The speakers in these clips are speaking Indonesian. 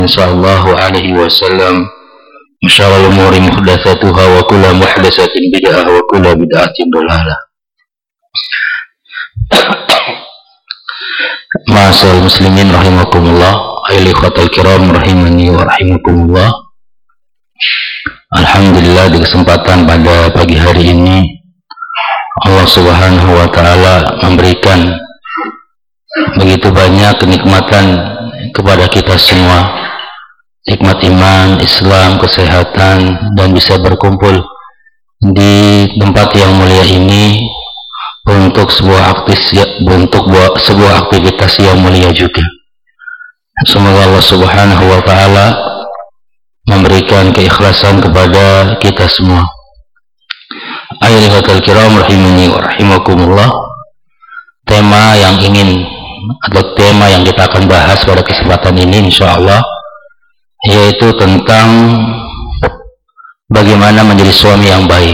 sallallahu alaihi wasallam syarrul umuri muhdatsatuha wa kullu muhdatsatin bid'ah wa kullu bid'atin dhalalah. Ma'asyiral muslimin rahimakumullah, ayyuhal kiram rahimani wa rahimakumullah. Alhamdulillah, di kesempatan pada pagi hari ini Allah Subhanahu wa taala memberikan begitu banyak kenikmatan kepada kita semua, nikmat iman, Islam, kesehatan, dan bisa berkumpul di tempat yang mulia ini untuk sebuah aktivitas yang mulia juga. Semoga Allah Subhanahu wa taala memberikan keikhlasan kepada kita semua. Ayyuhal kiram rahimani wa rahimakumullah. Tema yang kita akan bahas pada kesempatan ini insyaallah yaitu tentang bagaimana menjadi suami yang baik,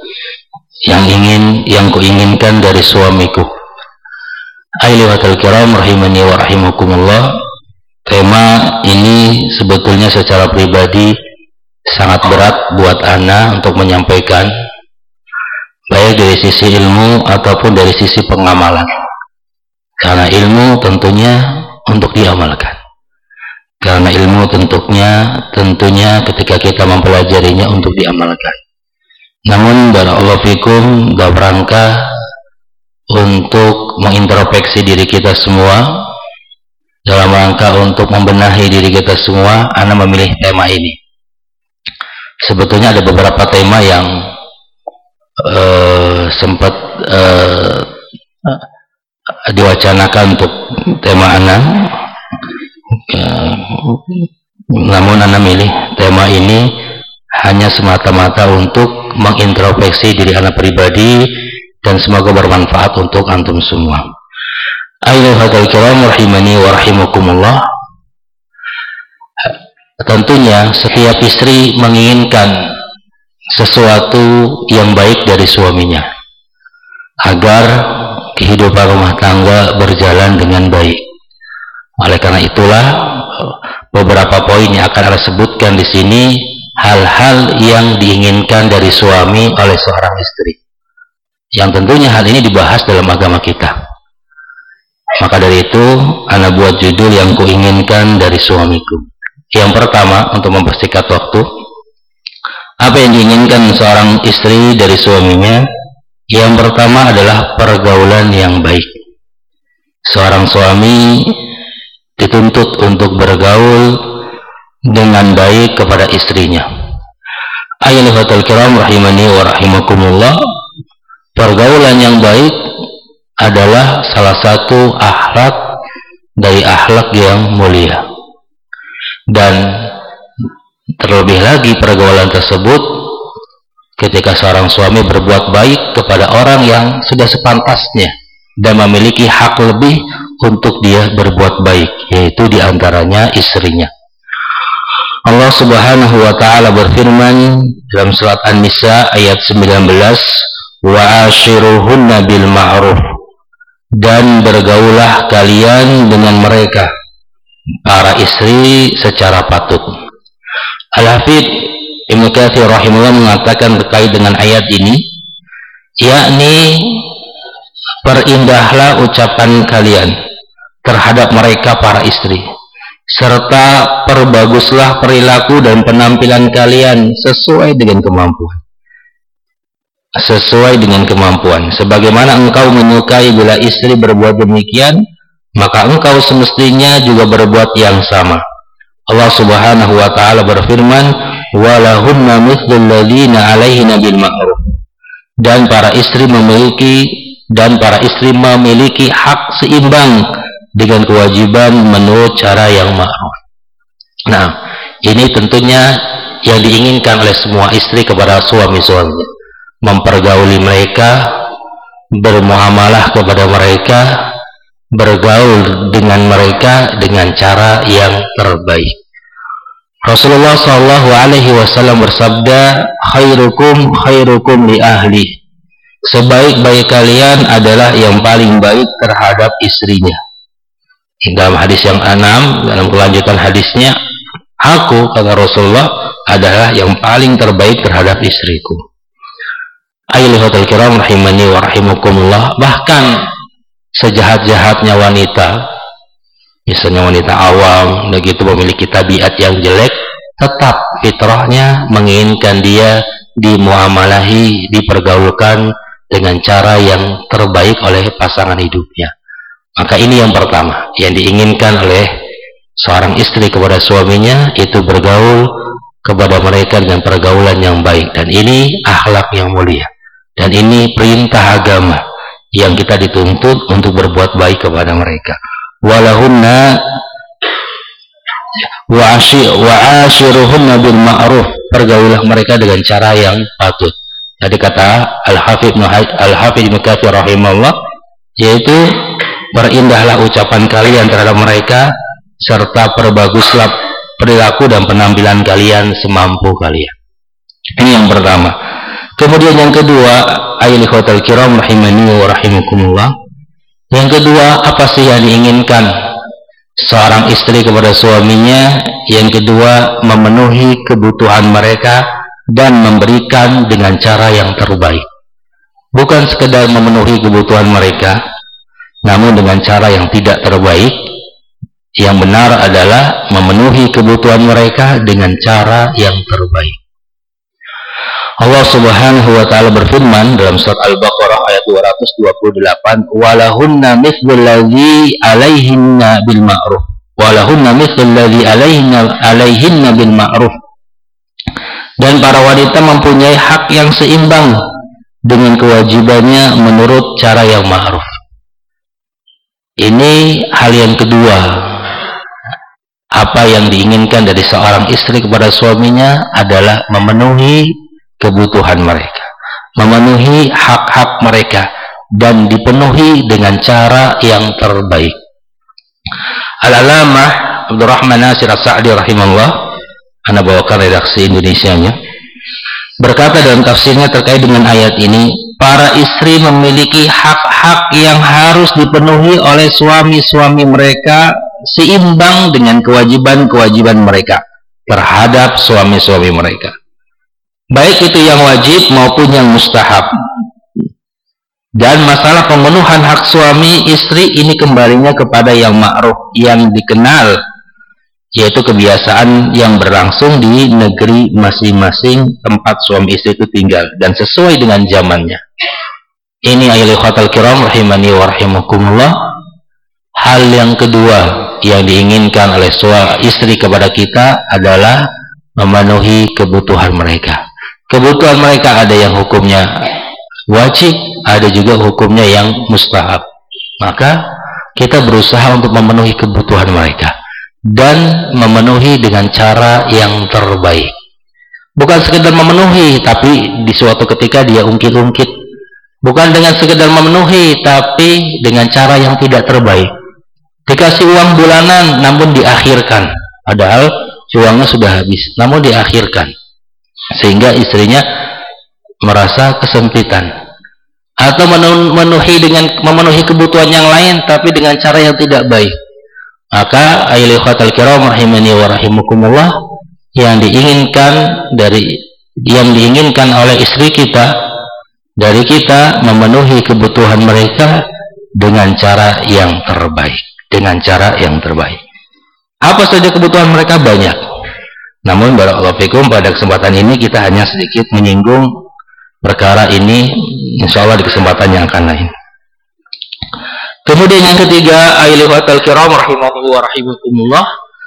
yang kuinginkan dari suamiku. Ayyuhal kiram rahimani wa rahimakumullah. Tema ini sebetulnya secara pribadi sangat berat buat ana untuk menyampaikan, baik dari sisi ilmu ataupun dari sisi pengamalan. Karena ilmu tentunya untuk diamalkan. Karena ilmu tentunya ketika kita mempelajarinya untuk diamalkan. Namun barakallahu fikum, dalam rangka untuk mengintrospeksi diri kita semua, dalam rangka untuk membenahi diri kita semua, ana memilih tema ini. Sebetulnya ada beberapa tema yang sempat diwacanakan untuk tema ana, namun ana milih tema ini hanya semata-mata untuk mengintrospeksi diri ana pribadi dan semoga bermanfaat untuk antum semua. Ayyuhal kiram rahimani wa rahimakumullah. Tentunya setiap istri menginginkan sesuatu yang baik dari suaminya agar kehidupan rumah tangga berjalan dengan baik. Oleh karena itulah beberapa poin yang akan saya sebutkan di sini, hal-hal yang diinginkan dari suami oleh seorang istri, yang tentunya hal ini dibahas dalam agama kita. Maka dari itu ana buat judul yang kuinginkan dari suamiku. Yang pertama, untuk mempersingkat waktu, apa yang diinginkan seorang istri dari suaminya? Yang pertama adalah pergaulan yang baik. Seorang suami dituntut untuk bergaul dengan baik kepada istrinya. Ayyuhal kiram rahimani wa rahimakumullah. Pergaulan yang baik adalah salah satu akhlak dari akhlak yang mulia. Dan terlebih lagi pergaulan tersebut ketika seorang suami berbuat baik kepada orang yang sudah sepantasnya dan memiliki hak lebih untuk dia berbuat baik, yaitu diantaranya istrinya. Allah Subhanahu wa ta'ala berfirman dalam surat An-Nisa ayat 19, wa ashiruhunna bil ma'ruf, dan bergaulah kalian dengan mereka para istri secara patut. Al-Hafidz Ibnu Katsir rahimahullah mengatakan terkait dengan ayat ini, yakni perindahlah ucapan kalian terhadap mereka para istri, serta perbaguslah perilaku dan penampilan kalian sesuai dengan kemampuan. Sebagaimana engkau menyukai bila istri berbuat demikian, maka engkau semestinya juga berbuat yang sama. Allah Subhanahu wa taala berfirman, walahunna mithlul ladzina 'alaihinna bil ma'ruf, dan para istri memiliki hak seimbang dengan kewajiban menurut cara yang ma'ruf. Nah, ini tentunya yang diinginkan oleh semua istri kepada suami-suaminya, mempergauli mereka, bermuamalah kepada mereka, bergaul dengan mereka dengan cara yang terbaik. Rasulullah sallallahu alaihi wasallam bersabda, khairukum li ahli. Sebaik-baik kalian adalah yang paling baik terhadap istrinya. Dalam hadis yang 6, dalam kelanjutan hadisnya, Aku, kata Rasulullah, adalah yang paling terbaik terhadap istriku. Ayyuhal kiram rahimani wa rahimakumullah. Bahkan sejahat-jahatnya wanita, misalnya wanita awam, begitu memiliki tabiat yang jelek, tetap fitrahnya menginginkan dia dimuamalahi, dipergaulkan dengan cara yang terbaik oleh pasangan hidupnya. Maka ini yang pertama yang diinginkan oleh seorang istri kepada suaminya, itu bergaul kepada mereka dengan pergaulan yang baik, dan ini akhlak yang mulia, dan ini perintah agama yang kita dituntut untuk berbuat baik kepada mereka. Walahunna wa'ashiruhunna bil ma'ruf, pergaulah mereka dengan cara yang patut. Jadi kata Al-Hafidz Ibnu Katsir rahimahullah, yaitu berindahlah ucapan kalian terhadap mereka, serta perbaguslah perilaku dan penampilan kalian semampu kalian. Ini yang pertama. Kemudian yang kedua, ayyuhal kiram rahimani wa rahimakumullah. Yang kedua, apa sih yang diinginkan seorang istri kepada suaminya? Yang kedua, memenuhi kebutuhan mereka dan memberikan dengan cara yang terbaik. Bukan sekedar memenuhi kebutuhan mereka, namun dengan cara yang tidak terbaik. Yang benar adalah memenuhi kebutuhan mereka dengan cara yang terbaik. Allah Subhanahu wa taala berfirman dalam surat Al-Baqarah ayat 228, "Walahunna mithlul ladzi 'alaihinna bil ma'ruf." Walahunna mithlul ladzi 'alaihinna bil ma'ruf. Dan para wanita mempunyai hak yang seimbang dengan kewajibannya menurut cara yang ma'ruf. Ini hal yang kedua. Apa yang diinginkan dari seorang istri kepada suaminya adalah memenuhi kebutuhan mereka, memenuhi hak-hak mereka, dan dipenuhi dengan cara yang terbaik. Al-Alamah Abdurrahman Nasir As-Sa'di rahimahullah, Anda bawakan redaksi Indonesianya, berkata dalam tafsirnya terkait dengan ayat ini, para istri memiliki hak-hak yang harus dipenuhi oleh suami-suami mereka seimbang dengan kewajiban-kewajiban mereka terhadap suami-suami mereka, baik itu yang wajib maupun yang mustahab. Dan masalah pemenuhan hak suami istri ini kembalinya kepada yang ma'ruf, yang dikenal, yaitu kebiasaan yang berlangsung di negeri masing-masing tempat suami istri itu tinggal, dan sesuai dengan zamannya. Ini ayyuhal kiram rahimani wa rahimakumullah. Hal yang kedua yang diinginkan oleh istri kepada kita adalah memenuhi kebutuhan mereka. Kebutuhan mereka ada yang hukumnya wajib, ada juga hukumnya yang mustahab. Maka kita berusaha untuk memenuhi kebutuhan mereka dan memenuhi dengan cara yang terbaik. Bukan sekedar memenuhi, tapi di suatu ketika dia ungkit-ungkit. Bukan dengan sekedar memenuhi, tapi dengan cara yang tidak terbaik. Dikasih uang bulanan namun diakhirkan, padahal uangnya sudah habis, namun diakhirkan, sehingga istrinya merasa kesempitan. Atau memenuhi kebutuhan yang lain tapi dengan cara yang tidak baik. Maka ayyuhal kiram rahimani wa rahimakumullah, yang diinginkan oleh istri kita dari kita memenuhi kebutuhan mereka dengan cara yang terbaik. Dengan cara yang terbaik. Apa saja kebutuhan mereka? Banyak. Namun barakallahu fikum, pada kesempatan ini kita hanya sedikit menyinggung perkara ini, insyaallah di kesempatan yang akan lain. Kemudian yang ketiga, ayyuhal kiram rahimahullah wa rahimakumullah.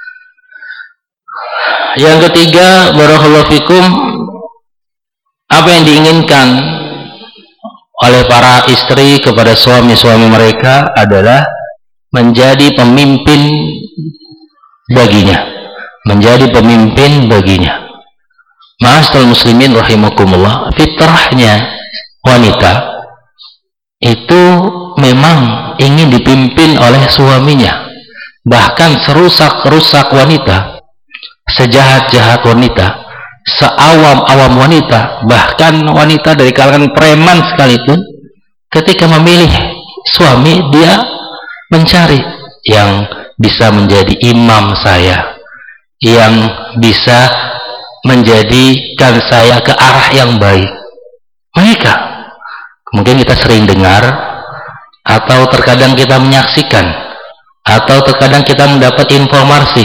Yang ketiga, barakallahu fikum, apa yang diinginkan oleh para istri kepada suami-suami mereka adalah menjadi pemimpin baginya, menjadi pemimpin baginya. Ma'asyiral muslimin rahimakumullah, fitrahnya wanita itu memang ingin dipimpin oleh suaminya. Bahkan serusak-rusak wanita, sejahat-jahat wanita, seawam-awam wanita, bahkan wanita dari kalangan preman sekalipun, ketika memilih suami, dia mencari yang bisa menjadi imam saya, yang bisa menjadikan saya ke arah yang baik? Mereka. Mungkin kita sering dengar, atau terkadang kita menyaksikan, atau terkadang kita mendapat informasi.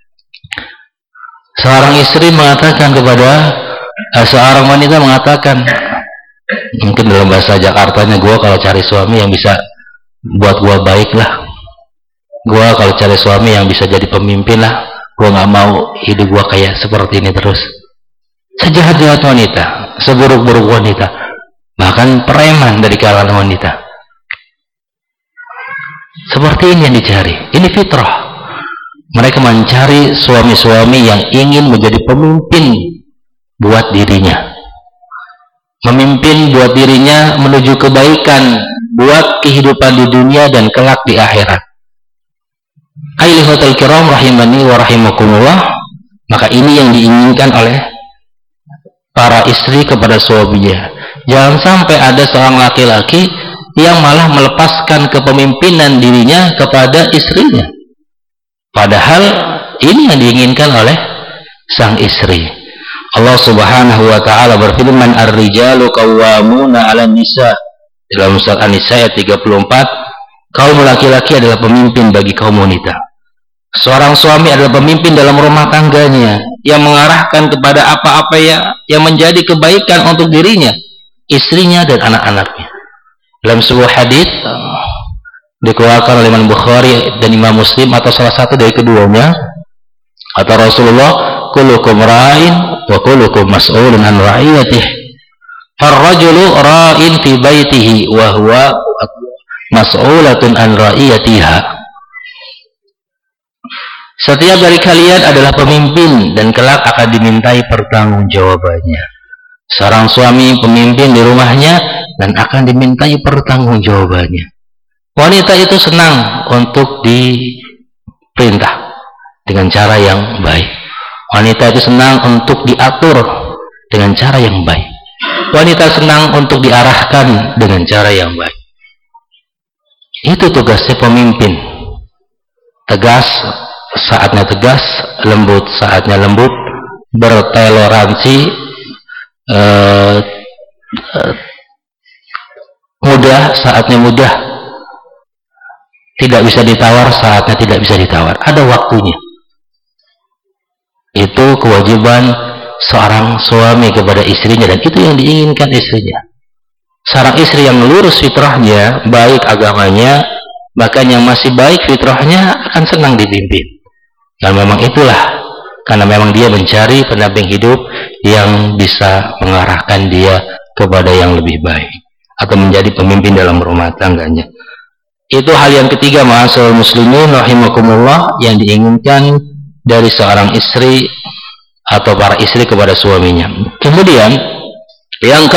Seorang istri mengatakan kepada seorang wanita, mengatakan, mungkin dalam bahasa Jakartanya, gua kalau cari suami yang bisa buat gua baik lah, gua kalau cari suami yang bisa jadi pemimpin lah, gua nggak mau hidup gua kayak seperti ini terus. Sejahat-jahat wanita, seburuk-buruk wanita, bahkan preman dari kalangan wanita, seperti ini yang dicari. Ini fitrah. Mereka mencari suami-suami yang ingin menjadi pemimpin buat dirinya, memimpin buat dirinya menuju kebaikan, buat kehidupan di dunia dan kelak di akhirat. Ayyuhatal kiram rahimani wa rahimakumullah. Maka ini yang diinginkan oleh para istri kepada suaminya. Jangan sampai ada seorang laki-laki yang malah melepaskan kepemimpinan dirinya kepada istrinya, padahal ini yang diinginkan oleh sang istri. Allah Subhanahu wa taala berfirman, "Ar-rijalu qawwamuna 'alan nisa." Dalam surat An-Nisa ayat 34, kaum laki-laki adalah pemimpin bagi kaum wanita. Seorang suami adalah pemimpin dalam rumah tangganya, yang mengarahkan kepada apa-apa yang menjadi kebaikan untuk dirinya, istrinya dan anak-anaknya. Dalam sebuah hadis dikeluarkan oleh Imam Bukhari dan Imam Muslim, atau salah satu dari keduanya, kata Rasulullah, "Kullukum ra'in wa kullukum mas'ulun an ra'iyatih. Ar-rajulu ra'in fi baitihi wa huwa mas'ulatun an ra'iyatiha." Setiap dari kalian adalah pemimpin dan kelak akan dimintai pertanggungjawabannya. Seorang suami pemimpin di rumahnya dan akan dimintai pertanggungjawabannya. Wanita itu senang untuk diperintah dengan cara yang baik. Wanita itu senang untuk diatur dengan cara yang baik. Wanita senang untuk diarahkan dengan cara yang baik. Itu tugasnya pemimpin. Tegas saatnya tegas, lembut saatnya lembut, bertoleransi, mudah saatnya mudah, tidak bisa ditawar saatnya tidak bisa ditawar, ada waktunya. Itu kewajiban seorang suami kepada istrinya, dan itu yang diinginkan istrinya. Seorang istri yang lurus fitrahnya, baik agamanya, bahkan yang masih baik fitrahnya, akan senang dipimpin. Dan memang itulah, karena memang dia mencari pendamping hidup yang bisa mengarahkan dia kepada yang lebih baik, atau menjadi pemimpin dalam rumah tangganya. Itu hal yang ketiga, ma'asyiral muslimin rahimakumullah, yang diinginkan dari seorang istri atau para istri kepada suaminya. Kemudian yang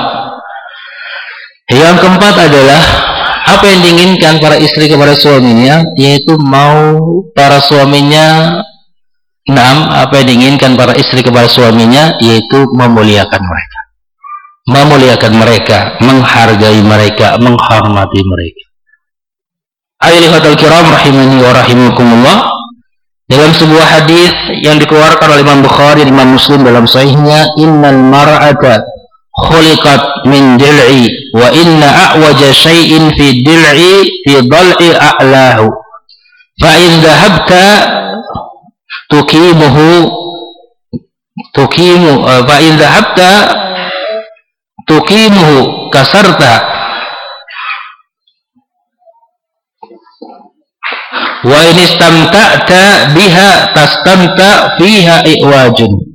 keempat adalah apa yang diinginkan para istri kepada suaminya, yaitu mau para suaminya, apa yang diinginkan para istri kepada suaminya, yaitu memuliakan mereka, menghargai mereka, menghormati mereka. Ayyuhal kiram rahimani wa rahimakumullah. Dalam sebuah hadis yang dikeluarkan oleh Imam Bukhari dan Imam Muslim dalam sahihnya, innal mar'ata khuliqat min dil'i wa inna a'waja syai'in fi dil'i fi dhal'i a'lahu fa in dhahabta fa in dhahabta tuqimuhu kasarta wa in istamta'ta biha tastamta fiha i'wajun.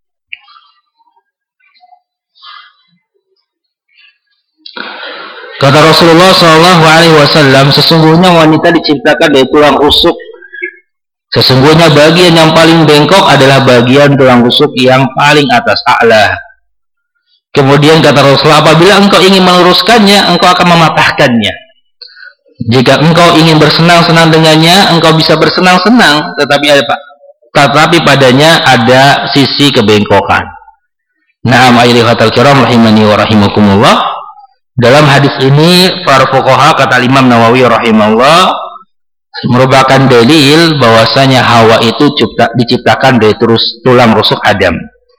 Kata Rasulullah SAW, sesungguhnya wanita diciptakan dari tulang rusuk. Sesungguhnya bagian yang paling bengkok adalah bagian tulang rusuk yang paling atas, a'la. Kemudian kata Rasulullah, apabila engkau ingin meluruskannya, engkau akan mematahkannya. Jika engkau ingin bersenang-senang dengannya, engkau bisa bersenang-senang, tetapi padanya ada sisi kebengkokan. Na'am ayyuhatal kiram rahimani wa rahimakumullah. Dalam hadis ini para fuqaha, kata Imam Nawawi rahimahullah, merupakan dalil bahwasanya Hawa itu diciptakan dari tulang rusuk Adam.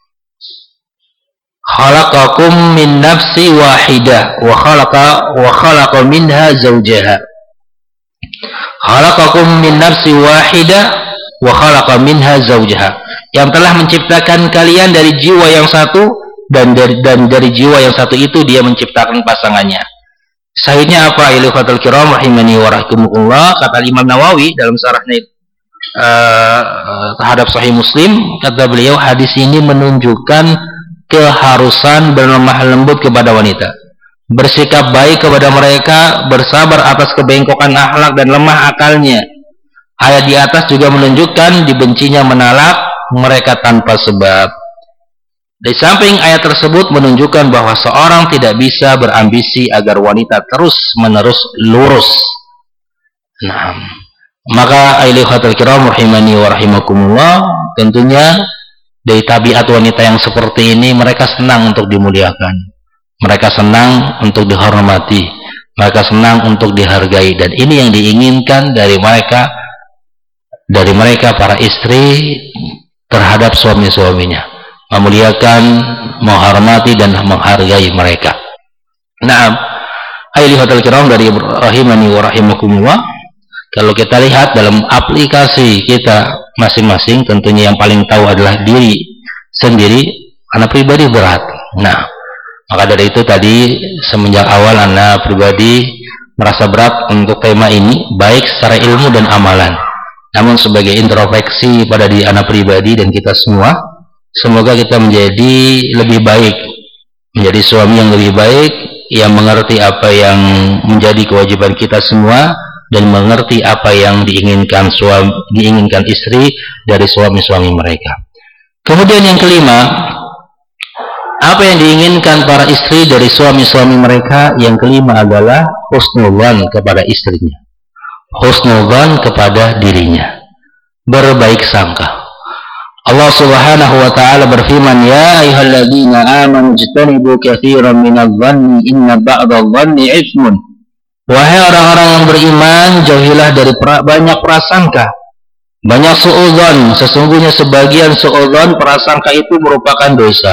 Khalaqakum min nafsi wahidah wa khalaqa minha zawjaha. Khalaqakum min nafsi wahidah wa khalaqa minha zawjaha. Yang telah menciptakan kalian dari jiwa yang satu dan dari jiwa yang satu itu dia menciptakan pasangannya. Sahihnya apa? Ikhwatul kiram rahimani wa rahimakumullah, kata Imam Nawawi dalam syarahnya terhadap Sahih Muslim, kata beliau hadis ini menunjukkan keharusan berlemah lembut kepada wanita, bersikap baik kepada mereka, bersabar atas kebengkokan akhlak dan lemah akalnya. Ayat di atas juga menunjukkan dibencinya menalak mereka tanpa sebab. Di samping ayat tersebut menunjukkan bahwa seorang tidak bisa berambisi agar wanita terus menerus lurus. Nah, maka ayyuhatul kiram rahimani wa rahimakumullah, tentunya dari tabiat wanita yang seperti ini, mereka senang untuk dimuliakan, mereka senang untuk dihormati, mereka senang untuk dihargai, dan ini yang diinginkan dari mereka para istri terhadap suami-suaminya, memuliakan, menghormati dan menghargai mereka. Nah, ayyuhatul kiram dari rahimani wa rahimakumullah, kalau kita lihat dalam aplikasi kita masing-masing, tentunya yang paling tahu adalah diri sendiri. Anak pribadi berat. Nah, maka dari itu tadi semenjak awal anak pribadi merasa berat untuk tema ini, baik secara ilmu dan amalan. Namun sebagai introspeksi pada diri anak pribadi dan kita semua, semoga kita menjadi lebih baik, menjadi suami yang lebih baik, yang mengerti apa yang menjadi kewajiban kita semua, dan mengerti apa yang diinginkan istri dari suami-suami mereka. Kemudian yang kelima, apa yang diinginkan para istri dari suami-suami mereka? Yang kelima adalah husnudzan kepada istrinya, husnudzan kepada dirinya, berbaik sangka. Allah Subhanahu wa taala berfirman, ya ayyuhalladzina amanu ijtanibu katsiran minadh-dhanni inna ba'dadh-dhanni itsmun. Wahai orang-orang yang beriman, jauhilah dari banyak prasangka, banyak suudzon. Sesungguhnya sebagian suudzon, prasangka itu merupakan dosa.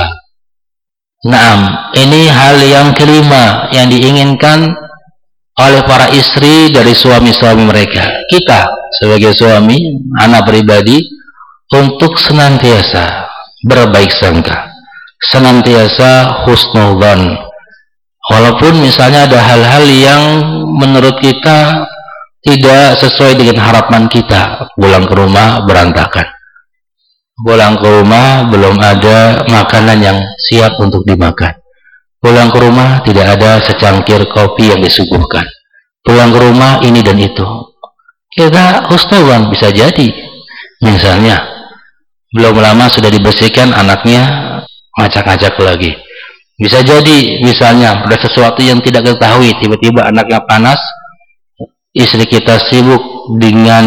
Naam, ini hal yang kelima yang diinginkan oleh para istri dari suami-suami mereka. Kita sebagai suami, anak pribadi, untuk senantiasa berbaik sangka, senantiasa husnudzan. Walaupun misalnya ada hal-hal yang menurut kita tidak sesuai dengan harapan kita, pulang ke rumah berantakan, pulang ke rumah belum ada makanan yang siap untuk dimakan, pulang ke rumah tidak ada secangkir kopi yang disuguhkan, pulang ke rumah ini dan itu. Kita husnudzan, bisa jadi misalnya belum lama sudah dibersihkan, anaknya ngacak-ngacak lagi. Bisa jadi misalnya ada sesuatu yang tidak kita ketahui, tiba-tiba anaknya panas, istri kita sibuk dengan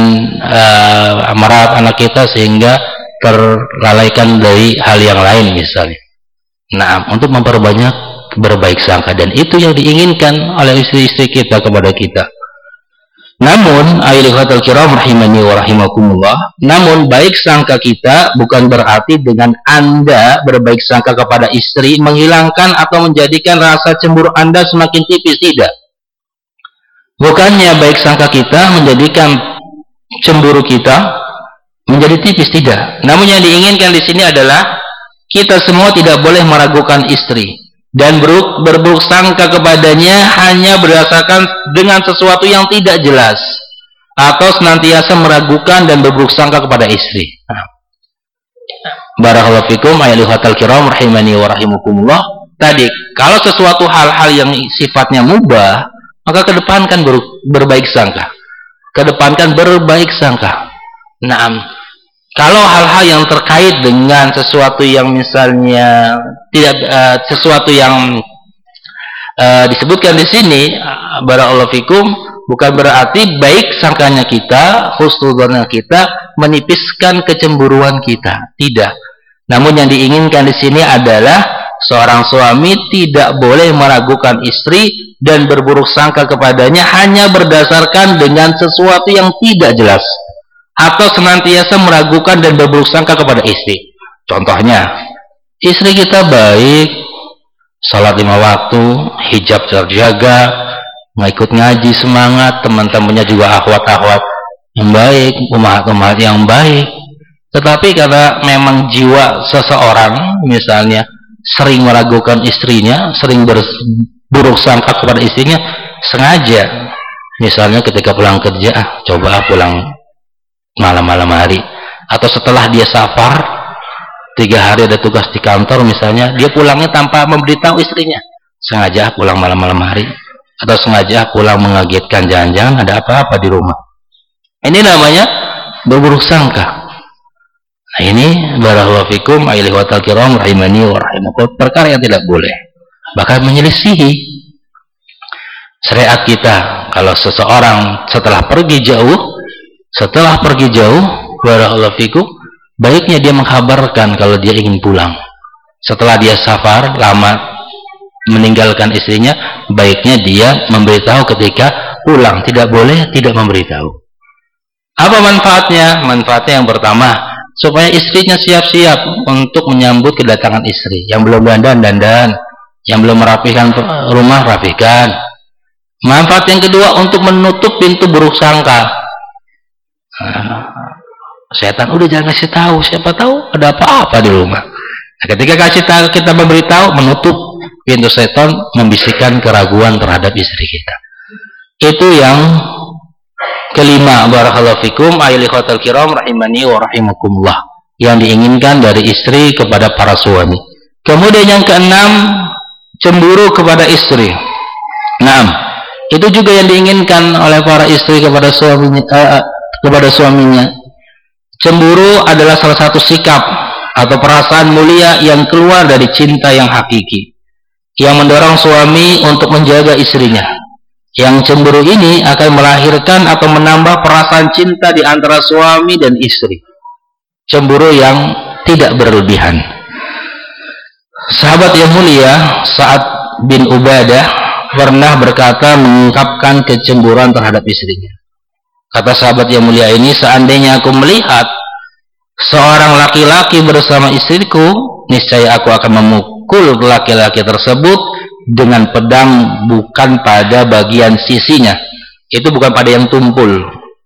merawat anak kita sehingga terlalaikan dari hal yang lain misalnya. Nah, untuk memperbanyak berbaik sangka, dan itu yang diinginkan oleh istri-istri kita kepada kita. Namun, ayyuhatul kiram rahimani wa rahimakumullah, namun baik sangka kita bukan berarti dengan Anda berbaik sangka kepada istri menghilangkan atau menjadikan rasa cemburu Anda semakin tipis, tidak. Bukannya baik sangka kita menjadikan cemburu kita menjadi tipis, tidak. Namun yang diinginkan di sini adalah kita semua tidak boleh meragukan istri dan berburuk sangka kepadanya hanya berdasarkan dengan sesuatu yang tidak jelas, atau senantiasa meragukan dan berburuk sangka kepada istri. Barakallahu fikum ayyuhatal kiram rahimani wa rahimakumullah. Tadi kalau sesuatu hal-hal yang sifatnya mubah, maka kedepankan berbaik sangka, kedepankan berbaik sangka. Naam, kalau hal-hal yang terkait dengan sesuatu yang misalnya tidak sesuatu yang disebutkan di sini, barakallahu fikum, bukan berarti baik sangkanya kita, husnudzannya kita menipiskan kecemburuan kita, tidak. Namun yang diinginkan di sini adalah seorang suami tidak boleh meragukan istri dan berburuk sangka kepadanya hanya berdasarkan dengan sesuatu yang tidak jelas, atau senantiasa meragukan dan berburuk sangka kepada istri. Contohnya, istri kita baik, salat 5 waktu, hijab terjaga, ngikut ngaji semangat, teman-temannya juga akhwat-akhwat yang baik, umat-umat yang baik. Tetapi karena memang jiwa seseorang misalnya sering meragukan istrinya, sering berburuk sangka kepada istrinya, sengaja misalnya ketika pulang kerja, coba pulang malam-malam hari, atau setelah dia safar 3 hari ada tugas di kantor misalnya, dia pulangnya tanpa memberitahu istrinya, sengaja pulang malam-malam hari, atau sengaja pulang mengagetkan, jangan-jangan ada apa-apa di rumah. Ini namanya berburuk sangka. Nah, ini barakallahu fikum ayyuhal ikhwatal kiram rahimani wa rahimakumullah, perkara yang tidak boleh, bahkan menyelisihi syariat kita. Kalau seseorang setelah pergi jauh barakallahu fikum, baiknya dia mengkabarkan kalau dia ingin pulang. Setelah dia safar lama meninggalkan istrinya, baiknya dia memberitahu ketika pulang. Tidak boleh tidak memberitahu. Apa manfaatnya? Manfaatnya yang pertama, supaya istrinya siap-siap untuk menyambut kedatangan istri. Yang belum dandan, yang belum merapikan rumah, rapikan. Manfaat yang kedua, untuk menutup pintu buruk sangka. Setan udah jangan kasih tahu, siapa tahu ada apa-apa di rumah. Nah, ketika kasih tahu, kita memberitahu, menutup pintu setan membisikkan keraguan terhadap istri kita. Itu yang kelima, barakallahu fikum ayyuhal ikhwatal kiram rahimani wa rahimakumullah, yang diinginkan dari istri kepada para suami. Kemudian yang keenam, cemburu kepada istri. Nah, itu juga yang diinginkan oleh para istri kepada suaminya. Cemburu adalah salah satu sikap atau perasaan mulia yang keluar dari cinta yang hakiki, yang mendorong suami untuk menjaga istrinya. Yang cemburu ini akan melahirkan atau menambah perasaan cinta di antara suami dan istri. Cemburu yang tidak berlebihan. Sahabat yang mulia Sa'ad bin Ubadah pernah berkata mengungkapkan kecemburuan terhadap istrinya. Kata sahabat yang mulia ini, seandainya aku melihat seorang laki-laki bersama istriku, niscaya aku akan memukul laki-laki tersebut dengan pedang, bukan pada bagian sisinya. Itu bukan pada yang tumpul.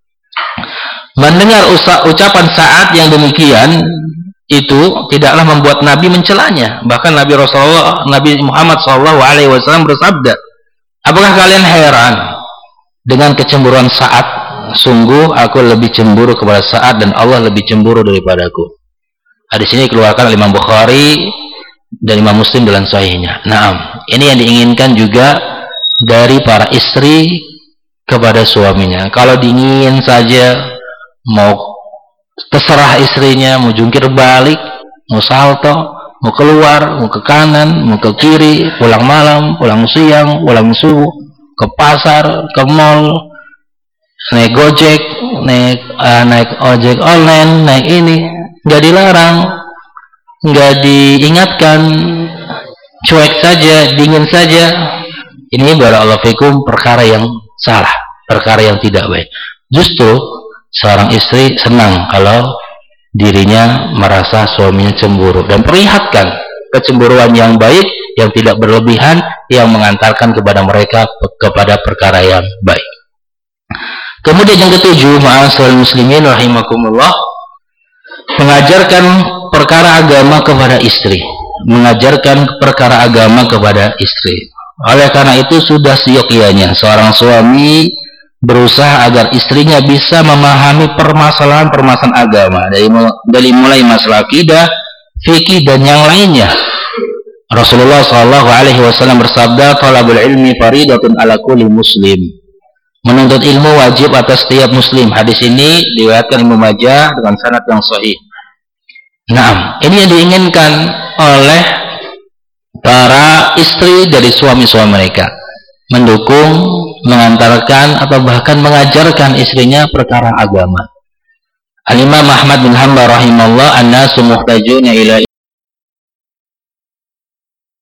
Mendengar ucapan Sa'ad yang demikian itu tidaklah membuat Nabi mencelanya. Bahkan Nabi Muhammad SAW bersabda, apakah kalian heran dengan kecemburuan Sa'ad? Sungguh aku lebih cemburu kepada Sa'ad dan Allah lebih cemburu daripadaku. Hadis ini dikeluarkan oleh Imam Bukhari dan Imam Muslim dalam sahihnya. Nah, ini yang diinginkan juga dari para istri kepada suaminya. Kalau dingin saja, mau terserah istrinya, mau jungkir balik, mau salto, mau keluar, mau ke kanan, mau ke kiri, pulang malam, pulang siang, pulang subuh, ke pasar, ke mall, naik Gojek, naik ojek online, naik ini, nggak dilarang, nggak diingatkan, cuek saja, dingin saja. Ini barakallahu fikum perkara yang salah, perkara yang tidak baik. Justru seorang istri senang kalau dirinya merasa suaminya cemburu, dan perlihatkan kecemburuan yang baik, yang tidak berlebihan, yang mengantarkan kepada mereka kepada perkara yang baik. Kemudian yang ketujuh, ma'asyiral muslimin rahimakumullah, mengajarkan perkara agama kepada istri. Mengajarkan perkara agama kepada istri. Oleh karena itu sudah seyogyanya seorang suami berusaha agar istrinya bisa memahami permasalahan-permasalahan agama, dari mulai masalah akidah, fikih dan yang lainnya. Rasulullah SAW bersabda, "Talabul ilmi faridatun ala kulli muslim." Menuntut ilmu wajib atas setiap muslim. Hadis ini diriwayatkan Ibnu Majah dengan sanad yang sahih. Nah, ini yang diinginkan oleh para istri dari suami-suami mereka, mendukung, mengantarkan atau bahkan mengajarkan istrinya perkara agama. Al-Imam Ahmad bin Hanbal rahimahullah, an-nasu muhtajuna ila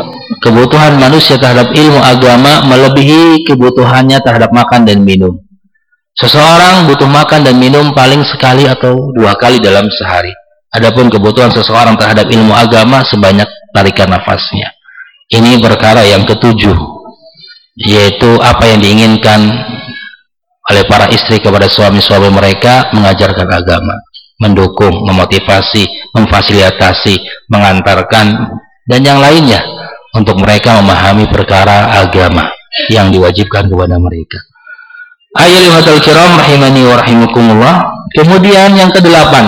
kebutuhan manusia terhadap ilmu agama melebihi kebutuhannya terhadap makan dan minum. Seseorang butuh makan dan minum paling sekali atau 2 kali dalam sehari. Adapun kebutuhan seseorang terhadap ilmu agama sebanyak tarikan nafasnya. Ini perkara yang ketujuh, yaitu apa yang diinginkan oleh para istri kepada suami-suami mereka, mengajarkan agama, mendukung, memotivasi, memfasilitasi, mengantarkan, dan yang lainnya untuk mereka memahami perkara agama yang diwajibkan kepada mereka. Ayyuhal kiram rahimani wa rahimakumullah. Kemudian yang kedelapan.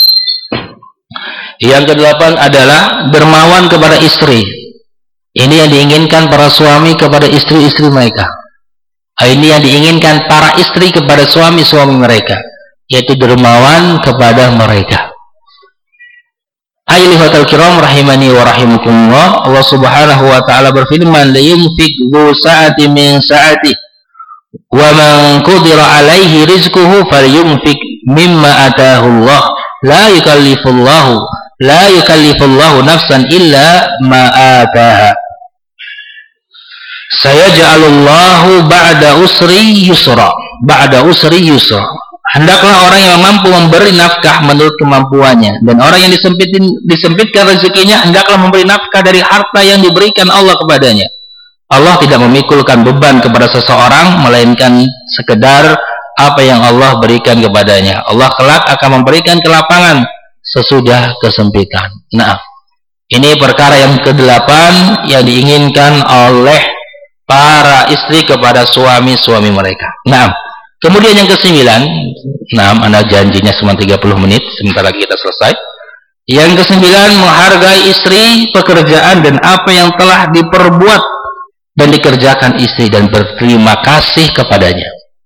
Yang kedelapan adalah dermawan kepada istri. Ini yang diinginkan para suami kepada istri-istri mereka. Ini yang diinginkan para istri kepada suami-suami mereka, yaitu dermawan kepada mereka. Ayyuhal kiram rahimani wa rahimakumullah. Allah Subhanahu wa taala berfirman, "La yunfiq dzu sa'ati min sa'atihi wa man qudira 'alaihi rizquhu falyunfiq mimma ataahu Allah. La yukallifullahu nafsan illa ma ataaha. Sayaj'alullahu ba'da usri yusra." Ba'da usri yusra. Hendaklah orang yang mampu memberi nafkah menurut kemampuannya, dan orang yang disempitkan rezekinya hendaklah memberi nafkah dari harta yang diberikan Allah kepadanya. Allah tidak memikulkan beban kepada seseorang melainkan sekedar apa yang Allah berikan kepadanya. Allah kelak akan memberikan kelapangan sesudah kesempitan. Nah, ini perkara yang ke-8 yang diinginkan oleh para istri kepada suami-suami mereka. Nah, kemudian yang ke-9, Anda janjinya cuma 30 menit, sebentar lagi kita selesai. Yang ke-9, menghargai istri, pekerjaan, dan apa yang telah diperbuat dan dikerjakan istri, dan berterima kasih kepadanya.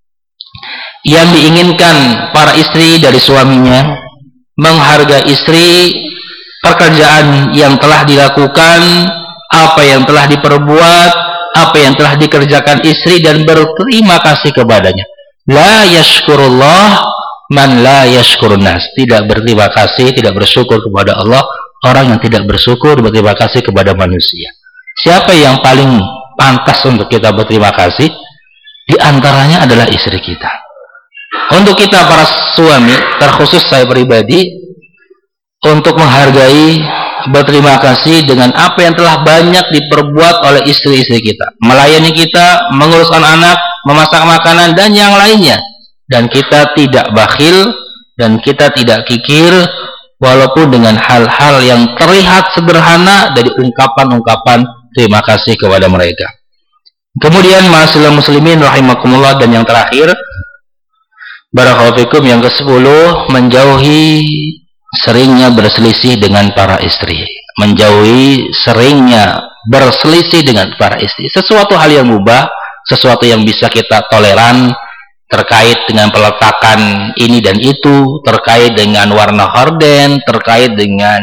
Yang diinginkan para istri dari suaminya, menghargai istri, pekerjaan yang telah dilakukan, apa yang telah diperbuat, apa yang telah dikerjakan istri, dan berterima kasih kepadanya. La yashkurullah man la yashkurun nas. Tidak berterima kasih, tidak bersyukur kepada Allah orang yang tidak bersyukur berterima kasih kepada manusia. Siapa yang paling pantas untuk kita berterima kasih? Di antaranya adalah istri kita. Untuk kita para suami, terkhusus saya pribadi, untuk menghargai, berterima kasih dengan apa yang telah banyak diperbuat oleh istri-istri kita, melayani kita, mengurus anak-anak, memasak makanan, dan yang lainnya. Dan kita tidak bakhil dan kita tidak kikir, walaupun dengan hal-hal yang terlihat sederhana dari ungkapan-ungkapan terima kasih kepada mereka. Kemudian ma'asyiral muslimin rahimakumullah, dan yang terakhir, barakallahu fikum, yang ke-10, menjauhi seringnya berselisih dengan para istri. Menjauhi seringnya berselisih dengan para istri. Sesuatu hal yang mubah, sesuatu yang bisa kita toleran, terkait dengan peletakan ini dan itu, terkait dengan warna horden, terkait dengan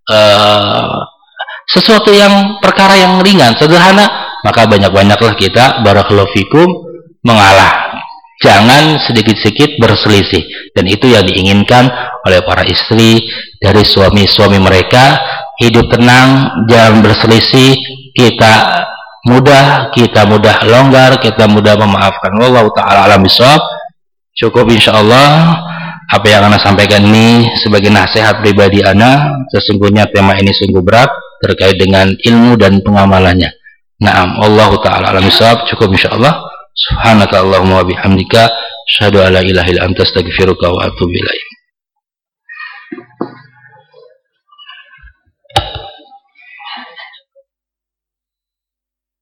sesuatu yang perkara yang ringan, sederhana, maka banyak-banyaklah kita barakallahu fikum mengalah. Jangan sedikit-sedikit berselisih, dan itu yang diinginkan oleh para istri dari suami-suami mereka. Hidup tenang, jangan berselisih, kita mudah longgar, kita mudah memaafkan. Wallahu ta'ala alam bishawab. Cukup insyaallah apa yang Ana sampaikan ini sebagai nasihat pribadi Ana. Sesungguhnya tema ini sungguh berat terkait dengan ilmu dan pengamalannya. Naam, wallahu ta'ala alam bishawab. Cukup insyaallah. Subhanaka Allahumma wa bihamdika asyhadu an la ilaha illa anta astaghfiruka wa atubu ilaik.